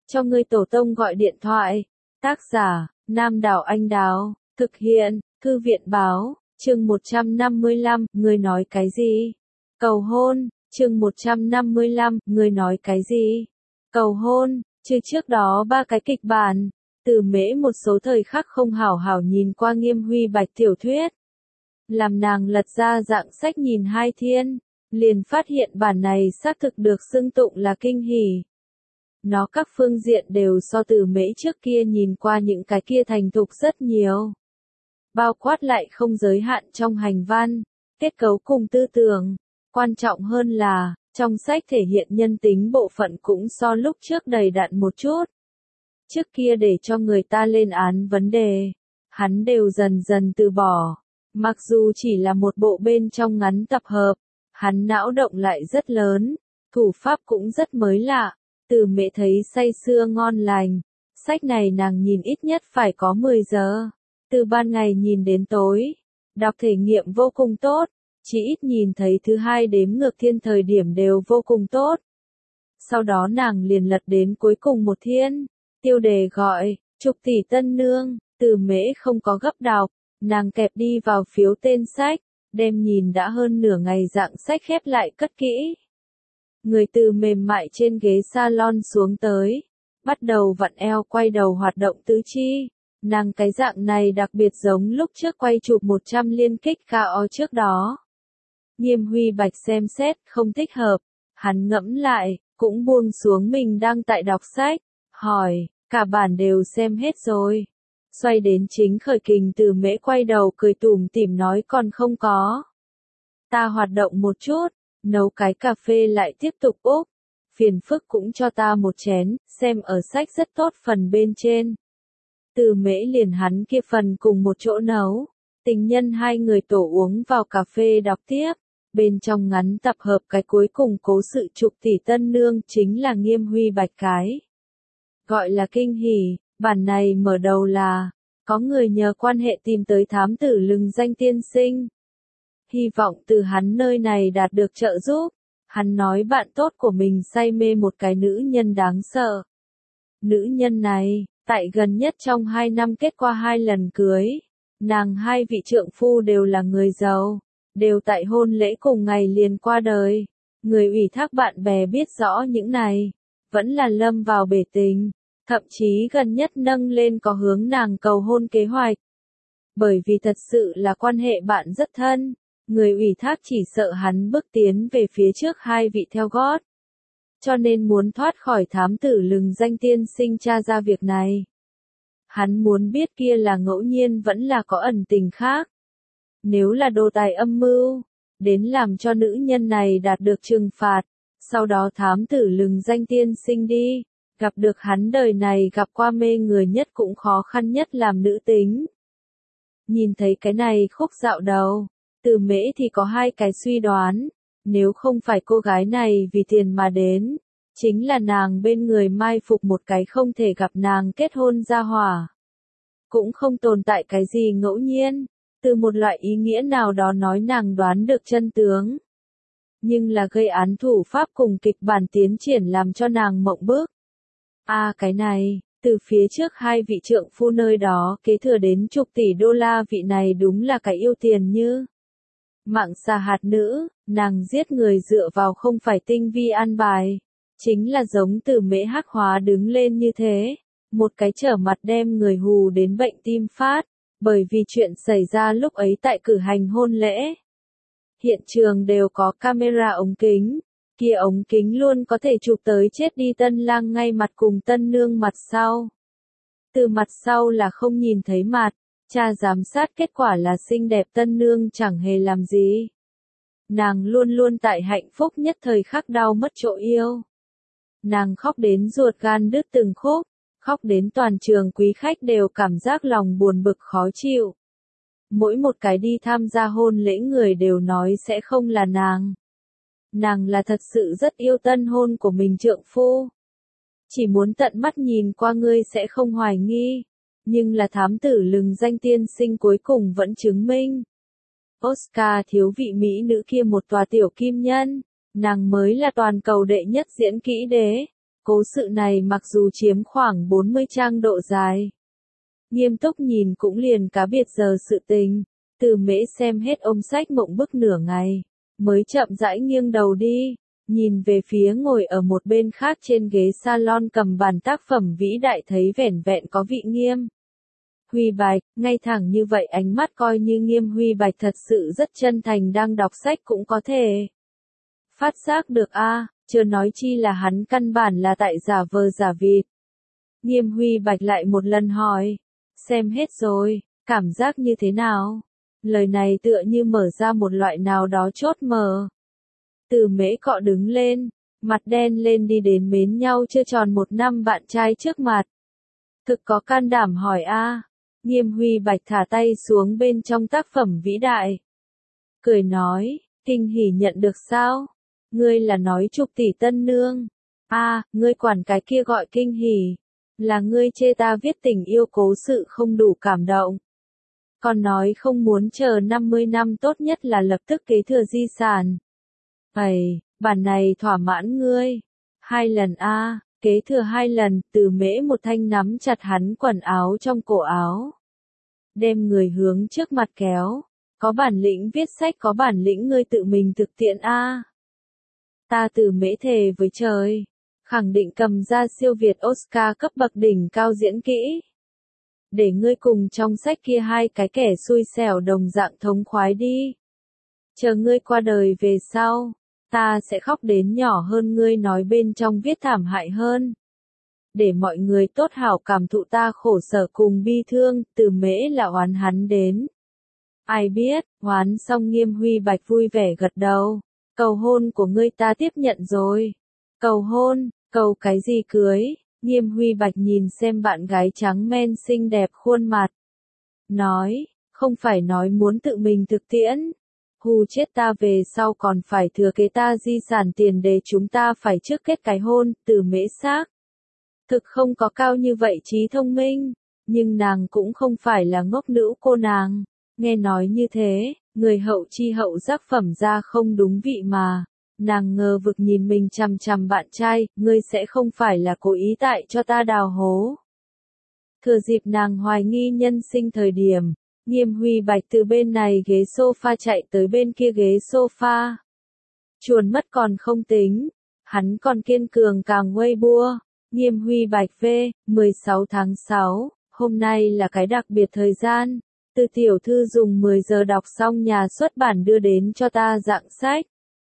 cho ngươi tổ tông gọi điện thoại. Tác giả, Nam Đảo Anh Đào, thực hiện, Thư viện báo, chương 155, ngươi nói cái gì? Cầu hôn, chương 155, ngươi nói cái gì? Cầu hôn, chứ trước đó ba cái kịch bản, Từ Mễ một số thời khắc không hảo hảo nhìn qua Nghiêm Huy Bạch tiểu thuyết. Làm nàng lật ra dạng sách nhìn hai thiên, liền phát hiện bản này xác thực được xưng tụng là kinh hỉ. Nó các phương diện đều so Từ Mễ trước kia nhìn qua những cái kia thành thục rất nhiều. Bao quát lại không giới hạn trong hành văn, kết cấu cùng tư tưởng. Quan trọng hơn là, trong sách thể hiện nhân tính bộ phận cũng so lúc trước đầy đặn một chút. Trước kia để cho người ta lên án vấn đề, hắn đều dần dần từ bỏ. Mặc dù chỉ là một bộ bên trong ngắn tập hợp, hắn não động lại rất lớn, thủ pháp cũng rất mới lạ. Từ Mễ thấy say sưa ngon lành, sách này nàng nhìn ít nhất phải có 10 giờ, từ ban ngày nhìn đến tối, đọc thể nghiệm vô cùng tốt, chỉ ít nhìn thấy thứ hai đếm ngược thiên thời điểm đều vô cùng tốt. Sau đó nàng liền lật đến cuối cùng một thiên, tiêu đề gọi, Trục tỷ tân nương. Từ Mễ không có gấp đọc, nàng kẹp đi vào phiếu tên sách, đem nhìn đã hơn nửa ngày dạng sách khép lại cất kỹ. Người từ mềm mại trên ghế salon xuống tới, bắt đầu vặn eo quay đầu hoạt động tứ chi. Nàng cái dạng này đặc biệt giống lúc trước quay chụp 100 liên kích KO trước đó. Nghiêm Huy Bạch xem xét không thích hợp, hắn ngẫm lại, cũng buông xuống mình đang tại đọc sách, hỏi, cả bản đều xem hết rồi. Xoay đến chính khởi kình Từ Mễ quay đầu cười tủm tỉm nói còn không có. Ta hoạt động một chút, nấu cái cà phê lại tiếp tục úp. Phiền phức cũng cho ta một chén, xem ở sách rất tốt phần bên trên. Từ Mễ liền hắn kia phần cùng một chỗ nấu. Tình nhân hai người tổ uống vào cà phê đọc tiếp. Bên trong ngắn tập hợp cái cuối cùng cố sự Trục tỷ tân nương chính là Nghiêm Huy Bạch cái. Gọi là kinh hỉ, bản này mở đầu là, có người nhờ quan hệ tìm tới thám tử lừng danh tiên sinh. Hy vọng từ hắn nơi này đạt được trợ giúp. Hắn nói bạn tốt của mình say mê một cái nữ nhân đáng sợ. Nữ nhân này, tại gần nhất trong 2 năm kết qua 2 lần cưới. Nàng hai vị trượng phu đều là người giàu, đều tại hôn lễ cùng ngày liền qua đời. Người ủy thác bạn bè biết rõ những này, vẫn là lâm vào bể tình, thậm chí gần nhất nâng lên có hướng nàng cầu hôn kế hoạch. Bởi vì thật sự là quan hệ bạn rất thân. Người ủy thác chỉ sợ hắn bước tiến về phía trước hai vị theo gót. Cho nên muốn thoát khỏi thám tử lừng danh tiên sinh tra ra việc này. Hắn muốn biết kia là ngẫu nhiên vẫn là có ẩn tình khác. Nếu là đồ tài âm mưu, đến làm cho nữ nhân này đạt được trừng phạt. Sau đó thám tử lừng danh tiên sinh đi, gặp được hắn đời này gặp qua mê người nhất cũng khó khăn nhất làm nữ tính. Nhìn thấy cái này khúc dạo đầu. Từ Mễ thì có 2 cái suy đoán, nếu không phải cô gái này vì tiền mà đến, chính là nàng bên người mai phục một cái không thể gặp nàng kết hôn gia hỏa. Cũng không tồn tại cái gì ngẫu nhiên, từ một loại ý nghĩa nào đó nói nàng đoán được chân tướng. Nhưng là gây án thủ pháp cùng kịch bản tiến triển làm cho nàng mộng bức. Cái này, từ phía trước 2 vị trượng phu nơi đó kế thừa đến chục tỷ đô la vị này đúng là cái yêu tiền như. Mạng xà hạt nữ, nàng giết người dựa vào không phải tinh vi an bài, chính là giống Từ Mễ hắc hóa đứng lên như thế, một cái trở mặt đem người hù đến bệnh tim phát, bởi vì chuyện xảy ra lúc ấy tại cử hành hôn lễ. Hiện trường đều có camera ống kính, kia ống kính luôn có thể chụp tới chết đi tân lang ngay mặt cùng tân nương mặt sau. Từ mặt sau là không nhìn thấy mặt. Cha giám sát kết quả là xinh đẹp tân nương chẳng hề làm gì. Nàng luôn luôn tại hạnh phúc nhất thời khắc đau mất chỗ yêu. Nàng khóc đến ruột gan đứt từng khúc, khóc đến toàn trường quý khách đều cảm giác lòng buồn bực khó chịu. Mỗi một cái đi tham gia hôn lễ người đều nói sẽ không là nàng. Nàng là thật sự rất yêu tân hôn của mình trượng phu. Chỉ muốn tận mắt nhìn qua ngươi sẽ không hoài nghi. Nhưng là thám tử lừng danh tiên sinh cuối cùng vẫn chứng minh. Oscar thiếu vị mỹ nữ kia một tòa tiểu kim nhân, nàng mới là toàn cầu đệ nhất diễn kỹ đế. Cố sự này mặc dù chiếm khoảng 40 trang độ dài, nghiêm túc nhìn cũng liền cá biệt giờ sự tình. Từ Mễ xem hết ôm sách mộng bức nửa ngày, mới chậm rãi nghiêng đầu đi, nhìn về phía ngồi ở một bên khác trên ghế salon cầm bản tác phẩm vĩ đại thấy vẻn vẹn có vị Nghiêm Huy Bạch, ngay thẳng như vậy ánh mắt coi như Nghiêm Huy Bạch thật sự rất chân thành đang đọc sách cũng có thể phát giác được a, chưa nói chi là hắn căn bản là tại giả vờ giả vịt. Nghiêm Huy Bạch lại một lần hỏi, xem hết rồi, cảm giác như thế nào? Lời này tựa như mở ra một loại nào đó chốt mở. Từ Mễ cọ đứng lên, mặt đen lên đi đến mến nhau chưa tròn 1 năm bạn trai trước mặt. Thực có can đảm hỏi a. Nghiêm Huy Bạch thả tay xuống bên trong tác phẩm vĩ đại. Cười nói, kinh hỉ nhận được sao? Ngươi là nói chục tỷ tân nương. Ngươi quản cái kia gọi kinh hỉ. Là ngươi chê ta viết tình yêu cố sự không đủ cảm động. Còn nói không muốn chờ 50 năm tốt nhất là lập tức kế thừa di sản. Bản này thỏa mãn ngươi. 2 lần kế thừa 2 lần, Từ Mễ một thanh nắm chặt hắn quần áo trong cổ áo. Đem người hướng trước mặt kéo. Có bản lĩnh viết sách, có bản lĩnh ngươi tự mình thực tiễn Ta Từ Mễ thề với trời, khẳng định cầm ra siêu việt Oscar cấp bậc đỉnh cao diễn kỹ. Để ngươi cùng trong sách kia 2 cái kẻ xui xẻo đồng dạng thống khoái đi. Chờ ngươi qua đời về sau, ta sẽ khóc đến nhỏ hơn ngươi nói bên trong viết thảm hại hơn. Để mọi người tốt hảo cảm thụ ta khổ sở cùng bi thương, Từ Mễ là oán hắn đến. Ai biết, oán xong Nghiêm Huy Bạch vui vẻ gật đầu. Cầu hôn của ngươi ta tiếp nhận rồi. Cầu hôn, cầu cái gì cưới? Nghiêm Huy Bạch nhìn xem bạn gái trắng men xinh đẹp khuôn mặt. Nói, không phải nói muốn tự mình thực tiễn. Hù chết ta về sau còn phải thừa kế ta di sản tiền đề chúng ta phải trước kết cái hôn, Từ Mễ xác. Thực không có cao như vậy trí thông minh, nhưng nàng cũng không phải là ngốc nữ cô nàng. Nghe nói như thế, người hậu chi hậu giác phẩm ra không đúng vị mà. Nàng ngờ vực nhìn mình chằm chằm bạn trai, ngươi sẽ không phải là cố ý tại cho ta đào hố. Thừa dịp nàng hoài nghi nhân sinh thời điểm, Nghiêm Huy Bạch từ bên này ghế sofa chạy tới bên kia ghế sofa. Chuồn mất còn không tính, hắn còn kiên cường càng Weibo. Nghiêm Huy Bạch V, 16 tháng 6, hôm nay là cái đặc biệt thời gian. Từ tiểu thư dùng 10 giờ đọc xong nhà xuất bản đưa đến cho ta dạng sách.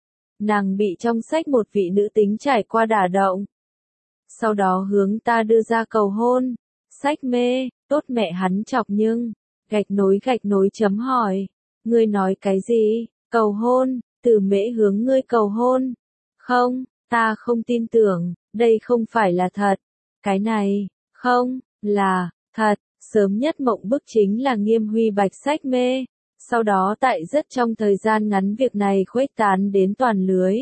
Nàng bị trong sách một vị nữ tính trải qua đả động. Sau đó hướng ta đưa ra cầu hôn. Sách mê, tốt mẹ hắn chọc nhưng. Gạch nối chấm hỏi. Ngươi nói cái gì? Cầu hôn, Từ Mễ hướng ngươi cầu hôn. Không, ta không tin tưởng, đây không phải là thật. Cái này, không, là, thật. Sớm nhất mộng bức chính là Nghiêm Huy Bạch sách mê. Sau đó tại rất trong thời gian ngắn việc này khuếch tán đến toàn lưới.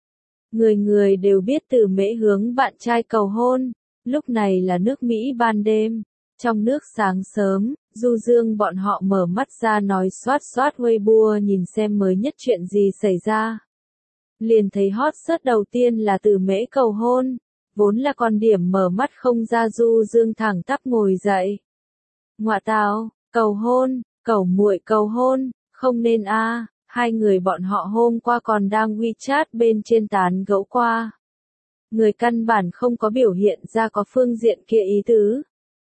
Người người đều biết Từ Mễ hướng bạn trai cầu hôn. Lúc này là nước Mỹ ban đêm. Trong nước sáng sớm, Du Dương bọn họ mở mắt ra nói xoát Weibo nhìn xem mới nhất chuyện gì xảy ra. Liền thấy hot search đầu tiên là Từ Mễ cầu hôn. Vốn là con điểm mở mắt không ra Du Dương thẳng tắp ngồi dậy. Ngoạ tào, cầu hôn, cẩu muội cầu hôn, không nên hai người bọn họ hôm qua còn đang WeChat bên trên tán gẫu qua. Người căn bản không có biểu hiện ra có phương diện kia ý tứ.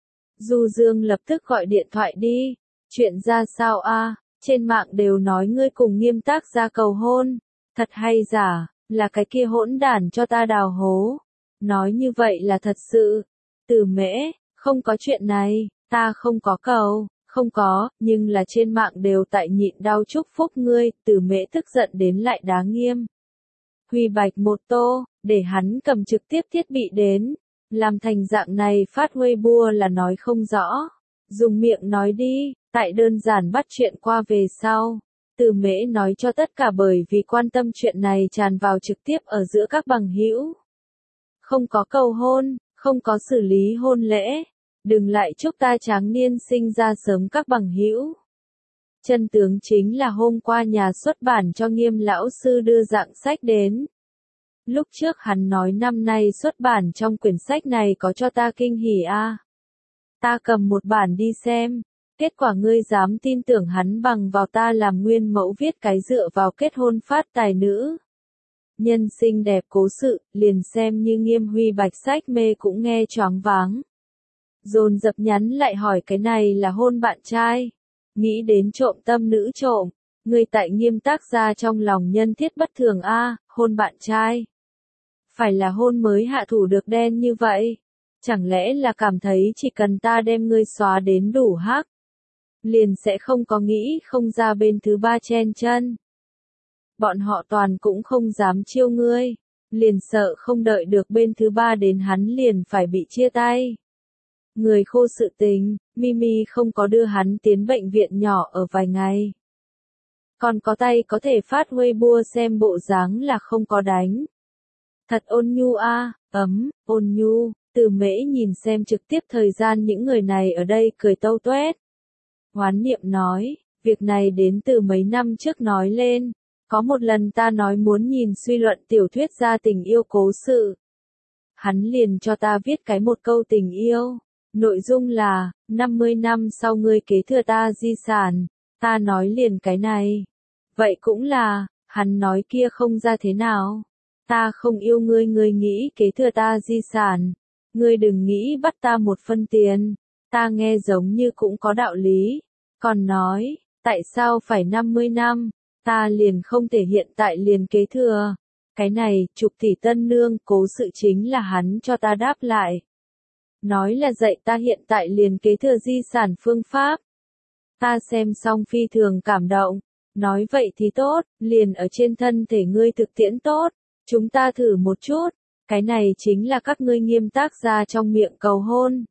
Du Dương lập tức gọi điện thoại đi, chuyện ra sao trên mạng đều nói ngươi cùng Nghiêm tác gia cầu hôn, thật hay giả, là cái kia hỗn đản cho ta đào hố. Nói như vậy là thật sự. Từ Mễ, không có chuyện này. Ta không có cầu, không có, nhưng là trên mạng đều tại nhịn đau chúc phúc ngươi. Từ Mễ tức giận đến lại đá Nghiêm Huy Bạch một tô, để hắn cầm trực tiếp thiết bị đến. Làm thành dạng này phát Weibo là nói không rõ. Dùng miệng nói đi, tại đơn giản bắt chuyện qua về sau. Từ Mễ nói cho tất cả bởi vì quan tâm chuyện này tràn vào trực tiếp ở giữa các bằng hữu. Không có cầu hôn, không có xử lý hôn lễ. Đừng lại chúc ta tráng niên sinh ra sớm các bằng hữu. Chân tướng chính là hôm qua nhà xuất bản cho Nghiêm lão sư đưa dạng sách đến. Lúc trước hắn nói năm nay xuất bản trong quyển sách này có cho ta kinh hỉ a. Ta cầm một bản đi xem. Kết quả ngươi dám tin tưởng hắn bằng vào ta làm nguyên mẫu viết cái dựa vào kết hôn phát tài nữ. Nhân sinh đẹp cố sự, liền xem như Nghiêm Huy Bạch sách mê cũng nghe choáng váng. Dồn dập nhắn lại hỏi cái này là hôn bạn trai. Nghĩ đến trộm tâm nữ trộm, người tại Nghiêm tác gia trong lòng nhân thiết bất thường a, hôn bạn trai. Phải là hôn mới hạ thủ được đen như vậy. Chẳng lẽ là cảm thấy chỉ cần ta đem ngươi xóa đến đủ hắc, liền sẽ không có nghĩ không ra bên thứ ba chen chân. Bọn họ toàn cũng không dám chiêu ngươi, liền sợ không đợi được bên thứ ba đến hắn liền phải bị chia tay. Người khô sự tình, Mimi không có đưa hắn tiến bệnh viện nhỏ ở vài ngày. Còn có tay có thể phát Weibo xem bộ dáng là không có đánh. Thật ôn nhu a, ôn nhu, Từ Mễ nhìn xem trực tiếp thời gian những người này ở đây cười tâu tuét. Hoán niệm nói, việc này đến từ mấy năm trước nói lên. Có một lần ta nói muốn nhìn suy luận tiểu thuyết gia tình yêu cố sự. Hắn liền cho ta viết cái một câu tình yêu. Nội dung là, 50 năm sau ngươi kế thừa ta di sản. Ta nói liền cái này. Vậy cũng là, hắn nói kia không ra thế nào. Ta không yêu ngươi, ngươi nghĩ kế thừa ta di sản. Ngươi đừng nghĩ bắt ta một phân tiền. Ta nghe giống như cũng có đạo lý. Còn nói, tại sao phải 50 năm? Ta liền không thể hiện tại liền kế thừa. Cái này, chục tỷ tân nương cố sự chính là hắn cho ta đáp lại. Nói là dạy ta hiện tại liền kế thừa di sản phương pháp. Ta xem xong phi thường cảm động. Nói vậy thì tốt, liền ở trên thân thể ngươi thực tiễn tốt. Chúng ta thử một chút. Cái này chính là các ngươi Nghiêm tác gia trong miệng cầu hôn.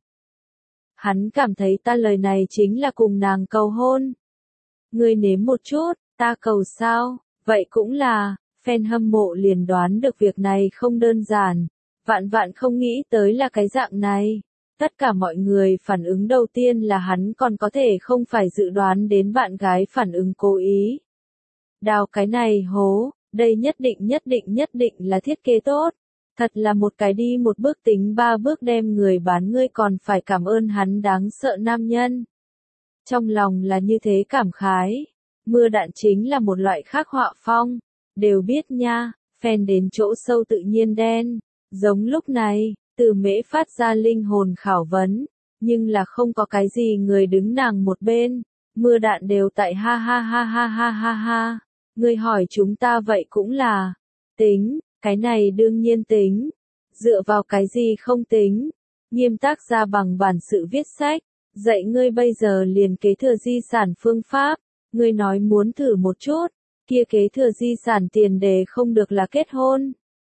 Hắn cảm thấy ta lời này chính là cùng nàng cầu hôn. Ngươi nếm một chút. Ta cầu sao, vậy cũng là, fan hâm mộ liền đoán được việc này không đơn giản, vạn vạn không nghĩ tới là cái dạng này. Tất cả mọi người phản ứng đầu tiên là hắn còn có thể không phải dự đoán đến bạn gái phản ứng cố ý. Đào cái này hố, đây nhất định là thiết kế tốt. Thật là một cái đi một bước tính ba bước đem người bán ngươi còn phải cảm ơn hắn đáng sợ nam nhân. Trong lòng là như thế cảm khái. Mưa đạn chính là một loại khác họa phong, đều biết nha, fan đến chỗ sâu tự nhiên đen. Giống lúc này, Từ Mễ phát ra linh hồn khảo vấn, nhưng là không có cái gì người đứng nàng một bên, mưa đạn đều tại ha ha ha ha ha ha ha. Người hỏi chúng ta vậy cũng là, tính, cái này đương nhiên tính, dựa vào cái gì không tính. Nghiêm tác gia bằng bản sự viết sách, dạy ngươi bây giờ liền kế thừa di sản phương pháp. Ngươi nói muốn thử một chút, kia kế thừa di sản tiền đề không được là kết hôn.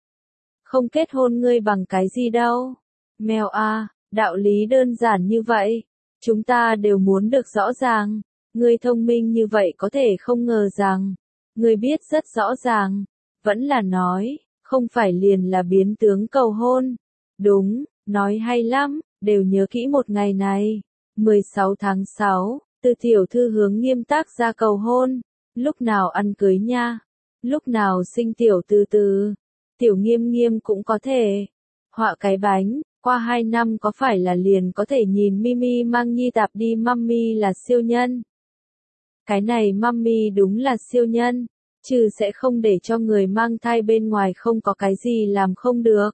Không kết hôn ngươi bằng cái gì đâu. Mèo a, đạo lý đơn giản như vậy. Chúng ta đều muốn được rõ ràng. Ngươi thông minh như vậy có thể không ngờ rằng. Ngươi biết rất rõ ràng. Vẫn là nói, không phải liền là biến tướng cầu hôn. Đúng, nói hay lắm, đều nhớ kỹ một ngày này. 16 tháng 6. Từ tiểu thư hướng Nghiêm tác gia cầu hôn, lúc nào ăn cưới nha, lúc nào sinh tiểu từ từ, tiểu Nghiêm cũng có thể, họa cái bánh, qua 2 năm có phải là liền có thể nhìn Mimi mang Nhi tạp đi mummy là siêu nhân. Cái này mummy đúng là siêu nhân, trừ sẽ không để cho người mang thai bên ngoài không có cái gì làm không được.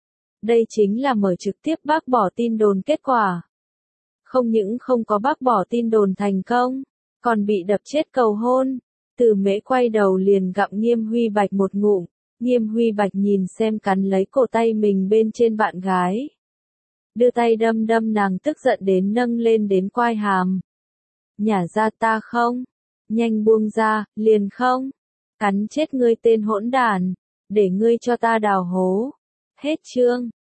Đây chính là mở trực tiếp bác bỏ tin đồn kết quả. Không những không có bác bỏ tin đồn thành công, còn bị đập chết cầu hôn. Từ Mễ quay đầu liền gặm Nghiêm Huy Bạch một ngụm, Nghiêm Huy Bạch nhìn xem cắn lấy cổ tay mình bên trên bạn gái. Đưa tay đâm đâm nàng tức giận đến nâng lên đến quai hàm. Nhả ra ta không? Nhanh buông ra, liền không? Cắn chết ngươi tên hỗn đản, để ngươi cho ta đào hố. Hết chương.